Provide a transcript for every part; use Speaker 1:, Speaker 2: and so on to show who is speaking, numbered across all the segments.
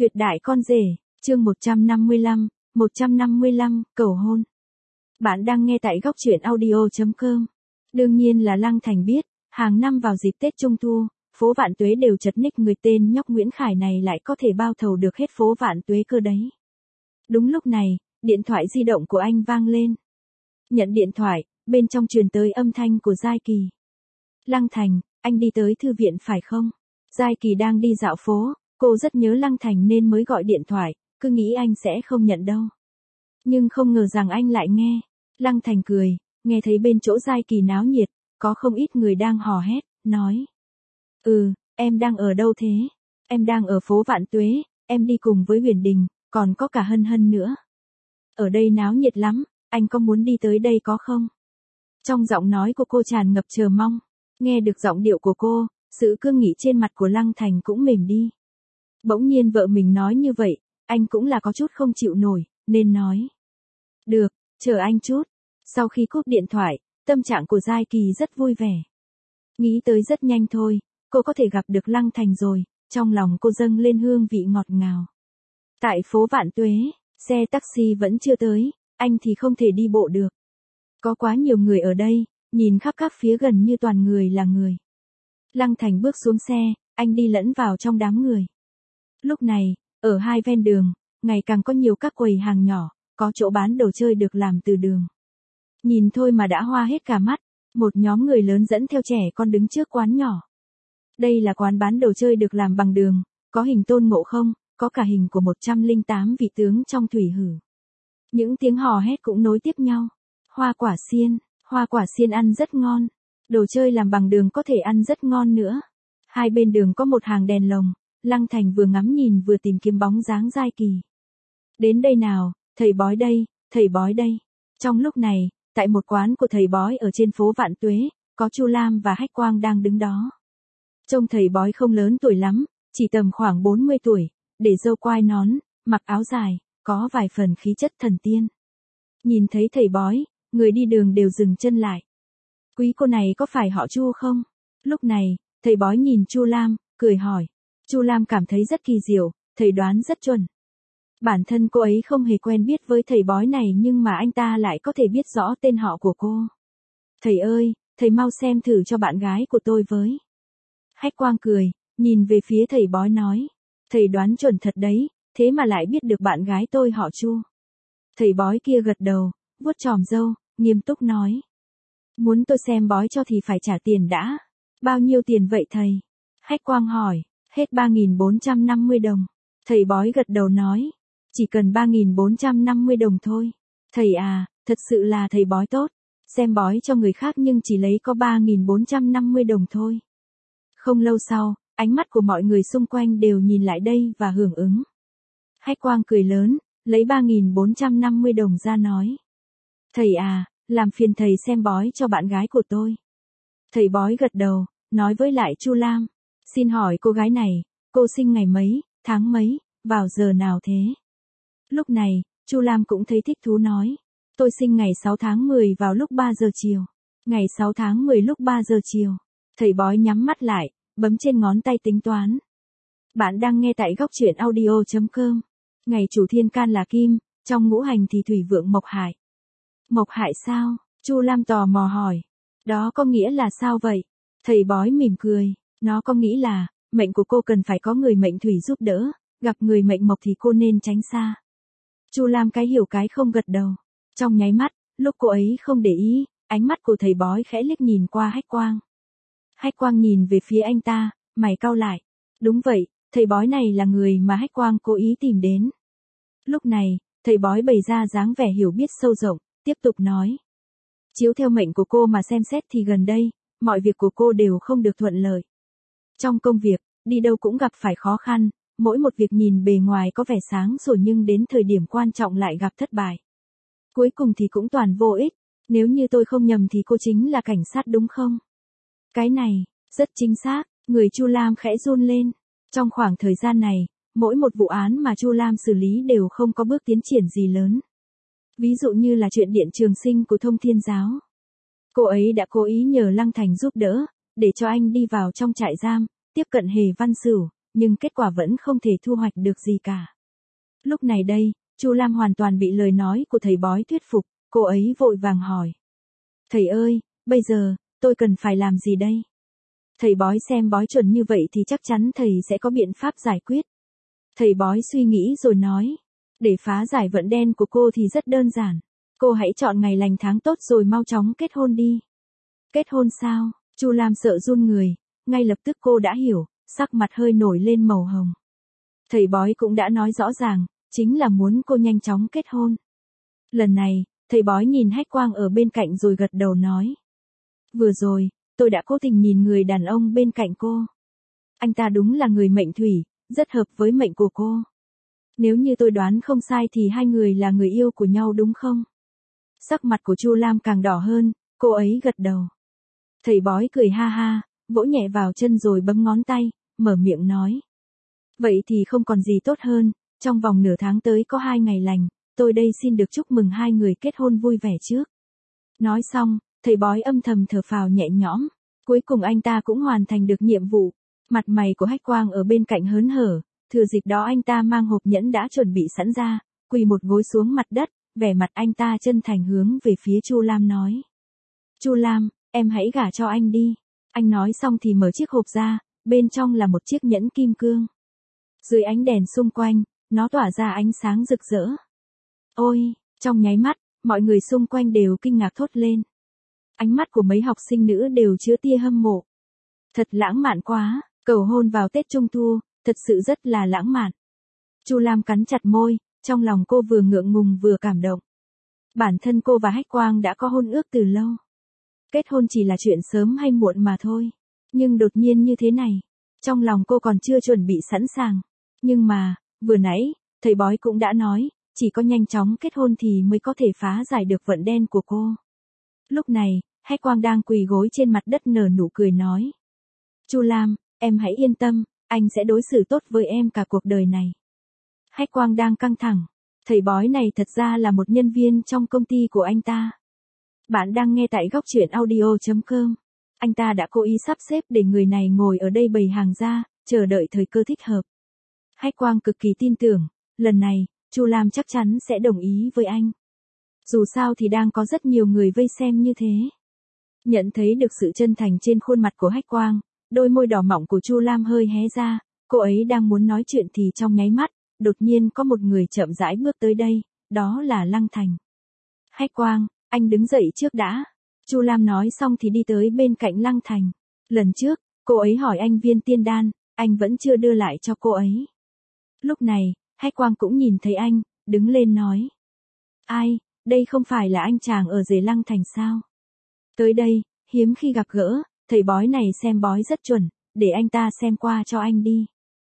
Speaker 1: Tuyệt đại con rể, chương 155, cầu hôn. Bạn đang nghe tại góc truyện audio.com. Đương nhiên là Lăng Thành biết, hàng năm vào dịp Tết Trung Thu, phố Vạn Tuế đều chật ních người tên nhóc Nguyễn Khải này lại có thể bao thầu được hết phố Vạn Tuế cơ đấy. Đúng lúc này, điện thoại di động của anh vang lên. Nhận điện thoại, bên trong truyền tới âm thanh của Giai Kỳ. Lăng Thành, anh đi tới thư viện phải không? Giai Kỳ đang đi dạo phố, cô rất nhớ Lăng Thành nên mới gọi điện thoại, cứ nghĩ anh sẽ không nhận đâu. Nhưng không ngờ rằng anh lại nghe. Lăng Thành cười, nghe thấy bên chỗ Giai Kỳ náo nhiệt, có không ít người đang hò hét, nói. Em đang ở đâu thế? Em đang ở phố Vạn Tuế, em đi cùng với Huyền Đình, còn có cả Hân Hân nữa. Ở đây náo nhiệt lắm, anh có muốn đi tới đây có không? Trong giọng nói của cô tràn ngập chờ mong, nghe được giọng điệu của cô, sự cương nghị trên mặt của Lăng Thành cũng mềm đi. Bỗng nhiên vợ mình nói như vậy, anh cũng là có chút không chịu nổi, nên nói. Được, chờ anh chút. Sau khi cúp điện thoại, tâm trạng của Giai Kỳ rất vui vẻ. Nghĩ tới rất nhanh thôi, cô có thể gặp được Lăng Thành rồi, trong lòng cô dâng lên hương vị ngọt ngào. Tại phố Vạn Tuế, xe taxi vẫn chưa tới, anh thì không thể đi bộ được. Có quá nhiều người ở đây, nhìn khắp các phía gần như toàn người là người. Lăng Thành bước xuống xe, anh đi lẫn vào trong đám người. Lúc này, ở hai ven đường, ngày càng có nhiều các quầy hàng nhỏ, có chỗ bán đồ chơi được làm từ đường. Nhìn thôi mà đã hoa hết cả mắt, một nhóm người lớn dẫn theo trẻ con đứng trước quán nhỏ. Đây là quán bán đồ chơi được làm bằng đường, có hình Tôn Ngộ Không, có cả hình của 108 vị tướng trong thủy hử. Những tiếng hò hét cũng nối tiếp nhau. Hoa quả xiên ăn rất ngon. Đồ chơi làm bằng đường có thể ăn rất ngon nữa. Hai bên đường có một hàng đèn lồng, Lăng Thành vừa ngắm nhìn vừa tìm kiếm bóng dáng Giai Kỳ. Đến đây nào, thầy bói đây, thầy bói đây. Trong lúc này, tại một quán của thầy bói ở trên phố Vạn Tuế, có Chu Lam và Hách Quang đang đứng đó. Trông thầy bói không lớn tuổi lắm, chỉ tầm khoảng 40 tuổi, để râu quai nón, mặc áo dài, có vài phần khí chất thần tiên. Nhìn thấy thầy bói, người đi đường đều dừng chân lại. Quý cô này có phải họ Chu không? Lúc này, thầy bói nhìn Chu Lam, cười hỏi. Chu Lam cảm thấy rất kỳ diệu, thầy đoán rất chuẩn. Bản thân cô ấy không hề quen biết với thầy bói này nhưng mà anh ta lại có thể biết rõ tên họ của cô. Thầy ơi, thầy mau xem thử cho bạn gái của tôi với. Hách Quang cười, nhìn về phía thầy bói nói. Thầy đoán chuẩn thật đấy, thế mà lại biết được bạn gái tôi họ Chu. Thầy bói kia gật đầu, vuốt chòm râu, nghiêm túc nói. Muốn tôi xem bói cho thì phải trả tiền đã. Bao nhiêu tiền vậy thầy? Hách Quang hỏi. Hết 3.450 đồng. Thầy bói gật đầu nói. Chỉ cần 3.450 đồng thôi. Thầy à, thật sự là thầy bói tốt. Xem bói cho người khác nhưng chỉ lấy có 3.450 đồng thôi. Không lâu sau, ánh mắt của mọi người xung quanh đều nhìn lại đây và hưởng ứng. Hách Quang cười lớn, lấy 3.450 đồng ra nói. Thầy à, làm phiền thầy xem bói cho bạn gái của tôi. Thầy bói gật đầu, nói với lại Chu Lam. Xin hỏi cô gái này, cô sinh ngày mấy, tháng mấy, vào giờ nào thế? Lúc này, Chu Lam cũng thấy thích thú nói. Tôi sinh ngày 6 tháng 10 vào lúc 3 giờ chiều. Ngày 6 tháng 10 lúc 3 giờ chiều. Thầy bói nhắm mắt lại, bấm trên ngón tay tính toán. Bạn đang nghe tại góc truyện audio.com. Ngày chủ thiên can là Kim, trong ngũ hành thì thủy vượng Mộc Hải. Mộc Hải sao? Chu Lam tò mò hỏi. Đó có nghĩa là sao vậy? Thầy bói mỉm cười. Nó có nghĩ là, mệnh của cô cần phải có người mệnh thủy giúp đỡ, gặp người mệnh mộc thì cô nên tránh xa. Chu Lam cái hiểu cái không gật đầu. Trong nháy mắt, lúc cô ấy không để ý, ánh mắt của thầy bói khẽ liếc nhìn qua Hách Quang. Hách Quang nhìn về phía anh ta, mày cau lại. Đúng vậy, thầy bói này là người mà Hách Quang cố ý tìm đến. Lúc này, thầy bói bày ra dáng vẻ hiểu biết sâu rộng, tiếp tục nói. Chiếu theo mệnh của cô mà xem xét thì gần đây, mọi việc của cô đều không được thuận lợi. Trong công việc, đi đâu cũng gặp phải khó khăn, mỗi một việc nhìn bề ngoài có vẻ sáng sủa nhưng đến thời điểm quan trọng lại gặp thất bại. Cuối cùng thì cũng toàn vô ích, nếu như tôi không nhầm thì cô chính là cảnh sát đúng không? Cái này, rất chính xác, người Chu Lam khẽ run lên. Trong khoảng thời gian này, mỗi một vụ án mà Chu Lam xử lý đều không có bước tiến triển gì lớn. Ví dụ như là chuyện Điện Trường Sinh của Thông Thiên Giáo. Cô ấy đã cố ý nhờ Lăng Thành giúp đỡ, để cho anh đi vào trong trại giam, tiếp cận Hề Văn Sửu, nhưng kết quả vẫn không thể thu hoạch được gì cả. Lúc này đây, Chu Lam hoàn toàn bị lời nói của thầy bói thuyết phục, cô ấy vội vàng hỏi. Thầy ơi, bây giờ, tôi cần phải làm gì đây? Thầy bói xem bói chuẩn như vậy thì chắc chắn thầy sẽ có biện pháp giải quyết. Thầy bói suy nghĩ rồi nói. Để phá giải vận đen của cô thì rất đơn giản. Cô hãy chọn ngày lành tháng tốt rồi mau chóng kết hôn đi. Kết hôn sao? Chu Lam sợ run người, ngay lập tức cô đã hiểu, sắc mặt hơi nổi lên màu hồng. Thầy bói cũng đã nói rõ ràng, chính là muốn cô nhanh chóng kết hôn. Lần này, thầy bói nhìn Hách Quang ở bên cạnh rồi gật đầu nói. Vừa rồi, tôi đã cố tình nhìn người đàn ông bên cạnh cô. Anh ta đúng là người mệnh thủy, rất hợp với mệnh của cô. Nếu như tôi đoán không sai thì hai người là người yêu của nhau đúng không? Sắc mặt của Chu Lam càng đỏ hơn, cô ấy gật đầu. Thầy bói cười ha ha, vỗ nhẹ vào chân rồi bấm ngón tay, mở miệng nói. Vậy thì không còn gì tốt hơn, trong vòng nửa tháng tới có 2 ngày lành, tôi đây xin được chúc mừng hai người kết hôn vui vẻ trước. Nói xong, thầy bói âm thầm thở phào nhẹ nhõm, cuối cùng anh ta cũng hoàn thành được nhiệm vụ. Mặt mày của Hách Quang ở bên cạnh hớn hở, thừa dịp đó anh ta mang hộp nhẫn đã chuẩn bị sẵn ra, quỳ một gối xuống mặt đất, vẻ mặt anh ta chân thành hướng về phía Chu Lam nói. Chu Lam, em hãy gả cho anh đi. Anh nói xong thì mở chiếc hộp ra, bên trong là một chiếc nhẫn kim cương. Dưới ánh đèn xung quanh, nó tỏa ra ánh sáng rực rỡ. Ôi, trong nháy mắt, mọi người xung quanh đều kinh ngạc thốt lên. Ánh mắt của mấy học sinh nữ đều chứa tia hâm mộ. Thật lãng mạn quá, cầu hôn vào Tết Trung Thu, thật sự rất là lãng mạn. Chu Lam cắn chặt môi, trong lòng cô vừa ngượng ngùng vừa cảm động. Bản thân cô và Hách Quang đã có hôn ước từ lâu. Kết hôn chỉ là chuyện sớm hay muộn mà thôi. Nhưng đột nhiên như thế này, trong lòng cô còn chưa chuẩn bị sẵn sàng. Nhưng mà, vừa nãy, thầy bói cũng đã nói, chỉ có nhanh chóng kết hôn thì mới có thể phá giải được vận đen của cô. Lúc này, Hách Quang đang quỳ gối trên mặt đất nở nụ cười nói. Chu Lam, em hãy yên tâm, anh sẽ đối xử tốt với em cả cuộc đời này. Hách Quang đang căng thẳng. Thầy bói này thật ra là một nhân viên trong công ty của anh ta. Bạn đang nghe tại góc truyện audio.com. Anh ta đã cố ý sắp xếp để người này ngồi ở đây bày hàng ra, chờ đợi thời cơ thích hợp. Hách Quang cực kỳ tin tưởng, lần này, Chu Lam chắc chắn sẽ đồng ý với anh. Dù sao thì đang có rất nhiều người vây xem như thế. Nhận thấy được sự chân thành trên khuôn mặt của Hách Quang, đôi môi đỏ mọng của Chu Lam hơi hé ra, cô ấy đang muốn nói chuyện thì trong nháy mắt, đột nhiên có một người chậm rãi bước tới đây, đó là Lăng Thành. Hách Quang, anh đứng dậy trước đã. Chu Lam nói xong thì đi tới bên cạnh Lăng Thành. Lần trước, cô ấy hỏi anh viên tiên đan, anh vẫn chưa đưa lại cho cô ấy. Lúc này, Hách Quang cũng nhìn thấy anh, đứng lên nói. Ai, đây không phải là anh chàng ở rể Lăng Thành sao? Tới đây, hiếm khi gặp gỡ, thầy bói này xem bói rất chuẩn, để anh ta xem qua cho anh đi.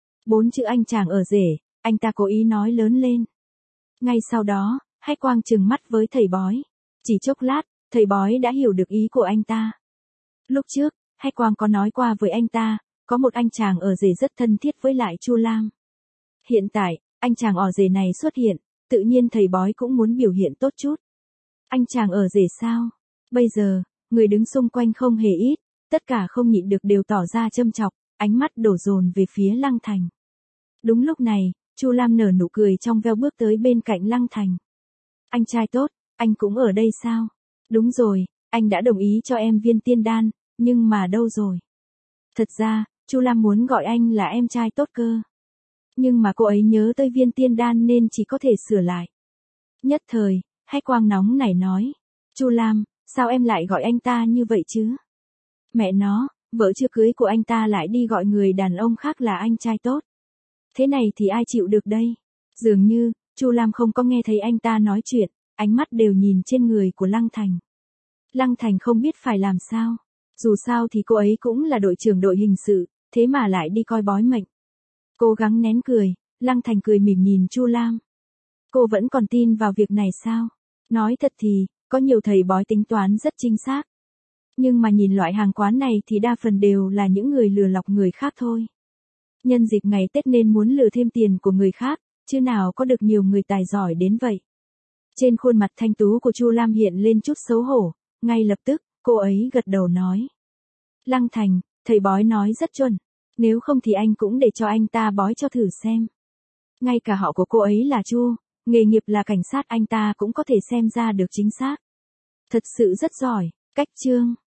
Speaker 1: 4 chữ anh chàng ở rể, anh ta cố ý nói lớn lên. Ngay sau đó, Hách Quang trừng mắt với thầy bói. Chỉ chốc lát, thầy bói đã hiểu được ý của anh ta. Lúc trước, Hách Quang có nói qua với anh ta, có một anh chàng ở rể rất thân thiết với lại Chu Lam. Hiện tại, anh chàng ở rể này xuất hiện, tự nhiên thầy bói cũng muốn biểu hiện tốt chút. Anh chàng ở rể sao? Bây giờ, người đứng xung quanh không hề ít, tất cả không nhịn được đều tỏ ra châm chọc, ánh mắt đổ dồn về phía Lăng Thành. Đúng lúc này, Chu Lam nở nụ cười trong veo bước tới bên cạnh Lăng Thành. Anh trai tốt, anh cũng ở đây sao? Đúng rồi, anh đã đồng ý cho em viên tiên đan, nhưng mà đâu rồi? Thật ra, Chu Lam muốn gọi anh là em trai tốt cơ. Nhưng mà cô ấy nhớ tới viên tiên đan nên chỉ có thể sửa lại. Nhất thời, Hách Quang nóng nảy nói. Chu Lam, sao em lại gọi anh ta như vậy chứ? Mẹ nó, vợ chưa cưới của anh ta lại đi gọi người đàn ông khác là anh trai tốt. Thế này thì ai chịu được đây? Dường như, Chu Lam không có nghe thấy anh ta nói chuyện, ánh mắt đều nhìn trên người của Lăng Thành. Lăng Thành không biết phải làm sao. Dù sao thì cô ấy cũng là đội trưởng đội hình sự, thế mà lại đi coi bói mệnh. Cố gắng nén cười, Lăng Thành cười mỉm nhìn Chu Lam. Cô vẫn còn tin vào việc này sao? Nói thật thì, có nhiều thầy bói tính toán rất chính xác. Nhưng mà nhìn loại hàng quán này thì đa phần đều là những người lừa lọc người khác thôi. Nhân dịp ngày Tết nên muốn lừa thêm tiền của người khác, chứ nào có được nhiều người tài giỏi đến vậy. Trên khuôn mặt thanh tú của Chu Lam hiện lên chút xấu hổ, ngay lập tức, cô ấy gật đầu nói. Lăng Thành, thầy bói nói rất chuẩn. Nếu không thì anh cũng để cho anh ta bói cho thử xem. Ngay cả họ của cô ấy là Chu, nghề nghiệp là cảnh sát anh ta cũng có thể xem ra được chính xác. Thật sự rất giỏi. Cách chương